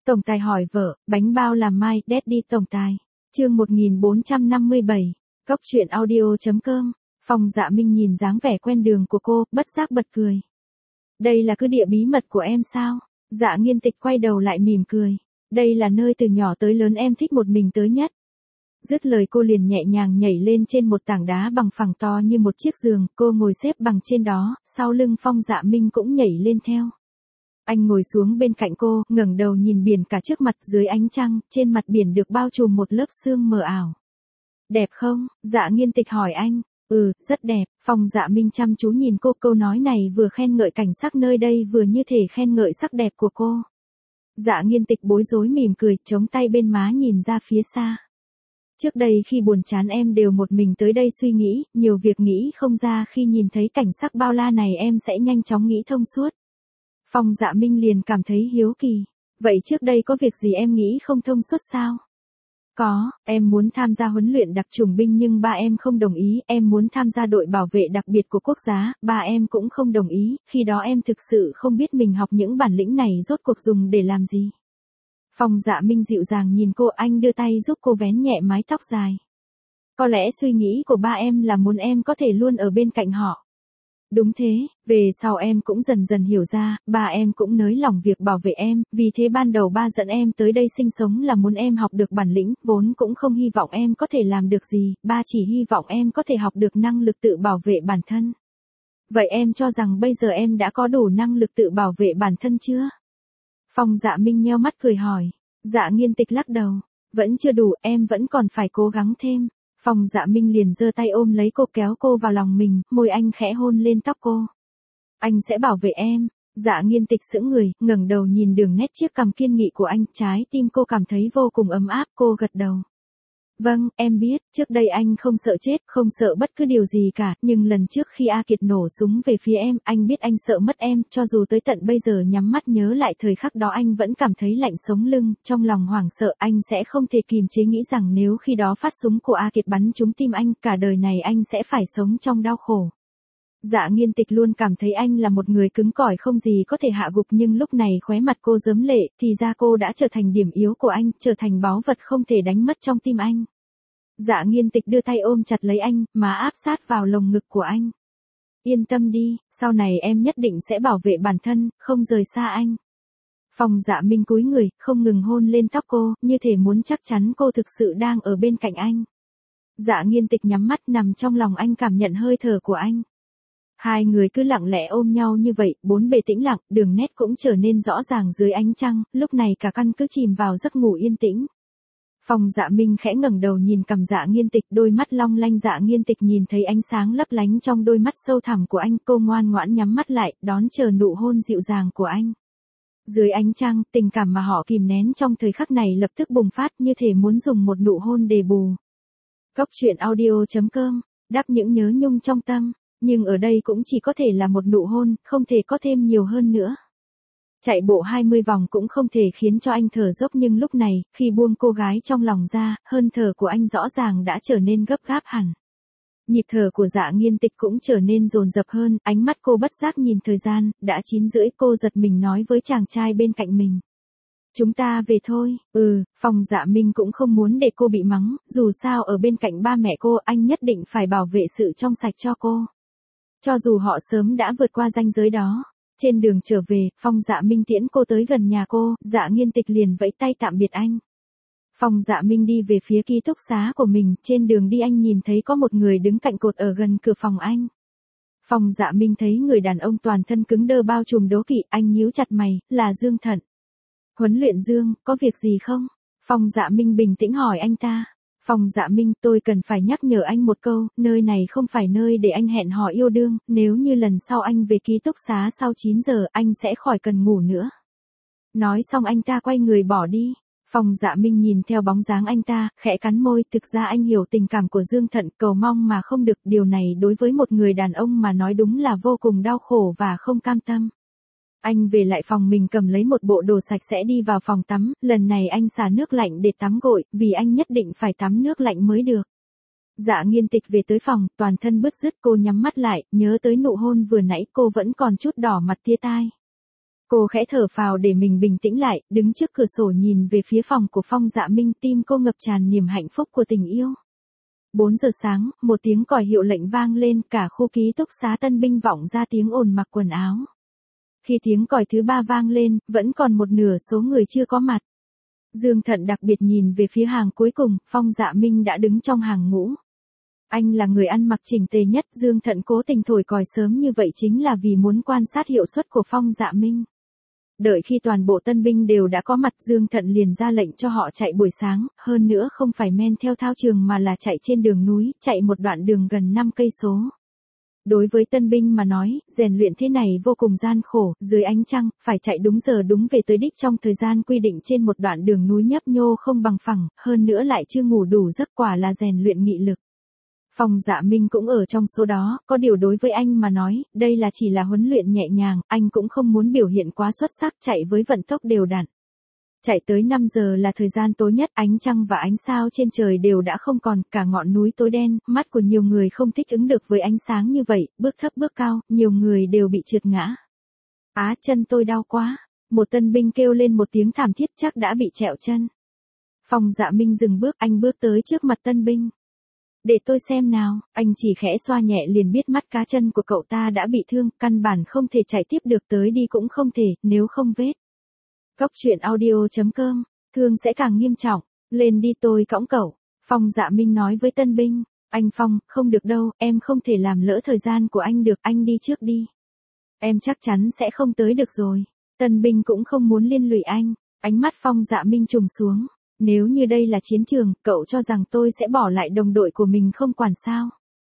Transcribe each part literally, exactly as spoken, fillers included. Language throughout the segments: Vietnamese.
Tổng tài hỏi vợ, bánh bao làm mai, Daddy tổng tài. Chương một nghìn bốn trăm năm mươi bảy. Góc truyện audio.com. Phong Dạ Minh nhìn dáng vẻ quen đường của cô, bất giác bật cười. Đây là cứ địa bí mật của em sao? Dạ Nghiên Tịch quay đầu lại mỉm cười. Đây là nơi từ nhỏ tới lớn em thích một mình tới nhất. Dứt lời cô liền nhẹ nhàng nhảy lên trên một tảng đá bằng phẳng to như một chiếc giường, cô ngồi xếp bằng trên đó, sau lưng Phong Dạ Minh cũng nhảy lên theo. Anh ngồi xuống bên cạnh cô, ngẩng đầu nhìn biển cả trước mặt dưới ánh trăng, trên mặt biển được bao trùm một lớp sương mờ ảo. Đẹp không? Dạ Nghiên Tịch hỏi anh. Ừ, rất đẹp. Phong Dạ Minh chăm chú nhìn cô, câu nói này vừa khen ngợi cảnh sắc nơi đây vừa như thể khen ngợi sắc đẹp của cô. Dạ Nghiên Tịch bối rối mỉm cười, chống tay bên má nhìn ra phía xa. Trước đây khi buồn chán em đều một mình tới đây suy nghĩ, nhiều việc nghĩ không ra, khi nhìn thấy cảnh sắc bao la này em sẽ nhanh chóng nghĩ thông suốt. Phong Dạ Minh liền cảm thấy hiếu kỳ. Vậy trước đây có việc gì em nghĩ không thông suốt sao? Có, em muốn tham gia huấn luyện đặc chủng binh nhưng ba em không đồng ý, em muốn tham gia đội bảo vệ đặc biệt của quốc gia, ba em cũng không đồng ý, khi đó em thực sự không biết mình học những bản lĩnh này rốt cuộc dùng để làm gì. Phong Dạ Minh dịu dàng nhìn cô, anh đưa tay giúp cô vén nhẹ mái tóc dài. Có lẽ suy nghĩ của ba em là muốn em có thể luôn ở bên cạnh họ. Đúng thế, về sau em cũng dần dần hiểu ra, ba em cũng nới lỏng việc bảo vệ em, vì thế ban đầu ba dẫn em tới đây sinh sống là muốn em học được bản lĩnh, vốn cũng không hy vọng em có thể làm được gì, ba chỉ hy vọng em có thể học được năng lực tự bảo vệ bản thân. Vậy em cho rằng bây giờ em đã có đủ năng lực tự bảo vệ bản thân chưa? Phong Dạ Minh nheo mắt cười hỏi. Dạ Nghiên Tịch lắc đầu. Vẫn chưa đủ, em vẫn còn phải cố gắng thêm. Phong Dạ Minh liền giơ tay ôm lấy cô, kéo cô vào lòng mình, môi anh khẽ hôn lên tóc cô. Anh sẽ bảo vệ em. Dạ Nghiên Tịch sững người, ngẩng đầu nhìn đường nét chiếc cằm kiên nghị của anh, trái tim cô cảm thấy vô cùng ấm áp, cô gật đầu. Vâng, em biết, trước đây anh không sợ chết, không sợ bất cứ điều gì cả, nhưng lần trước khi A Kiệt nổ súng về phía em, anh biết anh sợ mất em, cho dù tới tận bây giờ nhắm mắt nhớ lại thời khắc đó anh vẫn cảm thấy lạnh sống lưng, trong lòng hoảng sợ, anh sẽ không thể kìm chế nghĩ rằng nếu khi đó phát súng của A Kiệt bắn trúng tim anh, cả đời này anh sẽ phải sống trong đau khổ. Dạ Nghiên Tịch luôn cảm thấy anh là một người cứng cỏi không gì có thể hạ gục, nhưng lúc này khóe mặt cô rớm lệ, thì ra cô đã trở thành điểm yếu của anh, trở thành báu vật không thể đánh mất trong tim anh. Dạ Nghiên Tịch đưa tay ôm chặt lấy anh, má áp sát vào lồng ngực của anh. Yên tâm đi, sau này em nhất định sẽ bảo vệ bản thân, không rời xa anh. Phong Dạ Minh cúi người, không ngừng hôn lên tóc cô, như thể muốn chắc chắn cô thực sự đang ở bên cạnh anh. Dạ Nghiên Tịch nhắm mắt nằm trong lòng anh, cảm nhận hơi thở của anh. Hai người cứ lặng lẽ ôm nhau như vậy, bốn bề tĩnh lặng, đường nét cũng trở nên rõ ràng dưới ánh trăng, lúc này cả căn cứ chìm vào giấc ngủ yên tĩnh. Phong Dạ Minh khẽ ngẩng đầu nhìn cằm Dạ Nghiên Tịch, đôi mắt long lanh. Dạ Nghiên Tịch nhìn thấy ánh sáng lấp lánh trong đôi mắt sâu thẳm của anh, cô ngoan ngoãn nhắm mắt lại, đón chờ nụ hôn dịu dàng của anh. Dưới ánh trăng, tình cảm mà họ kìm nén trong thời khắc này lập tức bùng phát, như thể muốn dùng một nụ hôn đền bù. Góc truyện audio.com, đắp những nhớ nhung trong tâm. Nhưng ở đây cũng chỉ có thể là một nụ hôn, không thể có thêm nhiều hơn nữa. Chạy bộ hai mươi vòng cũng không thể khiến cho anh thở dốc, nhưng lúc này, khi buông cô gái trong lòng ra, hơi thở của anh rõ ràng đã trở nên gấp gáp hẳn. Nhịp thở của Dạ Nghiên Tịch cũng trở nên dồn dập hơn, ánh mắt cô bất giác nhìn thời gian, đã chín rưỡi, cô giật mình nói với chàng trai bên cạnh mình. Chúng ta về thôi. Ừ, Phong Dạ Minh cũng không muốn để cô bị mắng, dù sao ở bên cạnh ba mẹ cô, anh nhất định phải bảo vệ sự trong sạch cho cô. Cho dù họ sớm đã vượt qua ranh giới đó. Trên đường trở về, Phong Dạ Minh tiễn cô tới gần nhà cô, Dạ Nghiên Tịch liền vẫy tay tạm biệt anh. Phong Dạ Minh đi về phía ký túc xá của mình, trên đường đi anh nhìn thấy có một người đứng cạnh cột ở gần cửa phòng anh. Phong Dạ Minh thấy người đàn ông toàn thân cứng đơ bao trùm đố kỵ, anh nhíu chặt mày, là Dương Thận. Huấn luyện Dương, có việc gì không? Phong Dạ Minh bình tĩnh hỏi anh ta. Phong Dạ Minh, tôi cần phải nhắc nhở anh một câu, nơi này không phải nơi để anh hẹn hò yêu đương, nếu như lần sau anh về ký túc xá sau chín giờ, anh sẽ khỏi cần ngủ nữa. Nói xong anh ta quay người bỏ đi. Phong Dạ Minh nhìn theo bóng dáng anh ta, khẽ cắn môi, thực ra anh hiểu tình cảm của Dương Thận, cầu mong mà không được, điều này đối với một người đàn ông mà nói đúng là vô cùng đau khổ và không cam tâm. Anh về lại phòng mình, cầm lấy một bộ đồ sạch sẽ đi vào phòng tắm, lần này anh xả nước lạnh để tắm gội, vì anh nhất định phải tắm nước lạnh mới được. Dạ Nghiên Tịch về tới phòng, toàn thân bứt rứt, cô nhắm mắt lại, nhớ tới nụ hôn vừa nãy, cô vẫn còn chút đỏ mặt tia tai. Cô khẽ thở phào để mình bình tĩnh lại, đứng trước cửa sổ nhìn về phía phòng của Phong Dạ Minh, tim cô ngập tràn niềm hạnh phúc của tình yêu. bốn giờ sáng, một tiếng còi hiệu lệnh vang lên, cả khu ký túc xá tân binh vọng ra tiếng ồn mặc quần áo. Khi tiếng còi thứ ba vang lên, vẫn còn một nửa số người chưa có mặt. Dương Thận đặc biệt nhìn về phía hàng cuối cùng, Phong Dạ Minh đã đứng trong hàng ngũ. Anh là người ăn mặc chỉnh tề nhất, Dương Thận cố tình thổi còi sớm như vậy chính là vì muốn quan sát hiệu suất của Phong Dạ Minh. Đợi khi toàn bộ tân binh đều đã có mặt, Dương Thận liền ra lệnh cho họ chạy buổi sáng, hơn nữa không phải men theo thao trường mà là chạy trên đường núi, chạy một đoạn đường gần năm cây số. Đối với tân binh mà nói, rèn luyện thế này vô cùng gian khổ, dưới ánh trăng, phải chạy đúng giờ đúng về tới đích trong thời gian quy định trên một đoạn đường núi nhấp nhô không bằng phẳng, hơn nữa lại chưa ngủ đủ giấc, quả là rèn luyện nghị lực. Phong Dạ Minh cũng ở trong số đó, có điều đối với anh mà nói, đây là chỉ là huấn luyện nhẹ nhàng, anh cũng không muốn biểu hiện quá xuất sắc, chạy với vận tốc đều đặn. Chạy tới năm giờ là thời gian tối nhất, ánh trăng và ánh sao trên trời đều đã không còn, cả ngọn núi tối đen, mắt của nhiều người không thích ứng được với ánh sáng như vậy, bước thấp bước cao, nhiều người đều bị trượt ngã. Á, chân tôi đau quá, một tân binh kêu lên một tiếng thảm thiết, chắc đã bị trẹo chân. Phong Dạ Minh dừng bước, anh bước tới trước mặt tân binh. Để tôi xem nào, anh chỉ khẽ xoa nhẹ liền biết mắt cá chân của cậu ta đã bị thương, căn bản không thể chạy tiếp được, tới đi cũng không thể, nếu không vết. Cốc truyện audio chấm com, thương sẽ càng nghiêm trọng, lên đi tôi cõng cậu. Phong Dạ Minh nói với tân binh, anh Phong, không được đâu, em không thể làm lỡ thời gian của anh được, anh đi trước đi. Em chắc chắn sẽ không tới được rồi. Tân binh cũng không muốn liên lụy anh, ánh mắt Phong Dạ Minh trùng xuống. Nếu như đây là chiến trường, cậu cho rằng tôi sẽ bỏ lại đồng đội của mình không quản sao?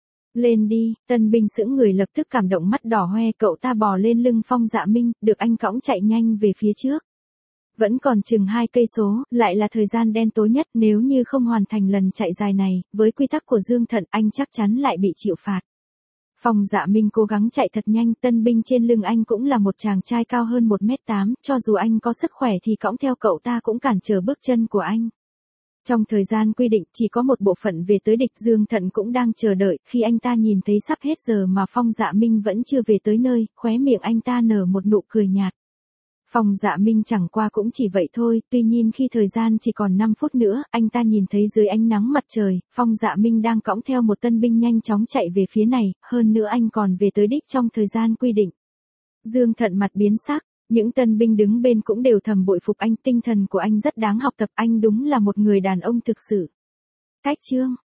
Lên đi, tân binh sững người lập tức cảm động, mắt đỏ hoe, cậu ta bò lên lưng Phong Dạ Minh, được anh cõng chạy nhanh về phía trước. Vẫn còn chừng hai cây số, lại là thời gian đen tối nhất, nếu như không hoàn thành lần chạy dài này, với quy tắc của Dương Thận, anh chắc chắn lại bị chịu phạt. Phong Dạ Minh cố gắng chạy thật nhanh, tân binh trên lưng anh cũng là một chàng trai cao hơn một mét tám, cho dù anh có sức khỏe thì cõng theo cậu ta cũng cản trở bước chân của anh. Trong thời gian quy định, chỉ có một bộ phận về tới địch, Dương Thận cũng đang chờ đợi, khi anh ta nhìn thấy sắp hết giờ mà Phong Dạ Minh vẫn chưa về tới nơi, khóe miệng anh ta nở một nụ cười nhạt. Phong Dạ Minh chẳng qua cũng chỉ vậy thôi, tuy nhiên khi thời gian chỉ còn năm phút nữa, anh ta nhìn thấy dưới ánh nắng mặt trời, Phong Dạ Minh đang cõng theo một tân binh nhanh chóng chạy về phía này, hơn nữa anh còn về tới đích trong thời gian quy định. Dương Thận mặt biến sắc, những tân binh đứng bên cũng đều thầm bội phục anh, tinh thần của anh rất đáng học tập, anh đúng là một người đàn ông thực sự. Cách chương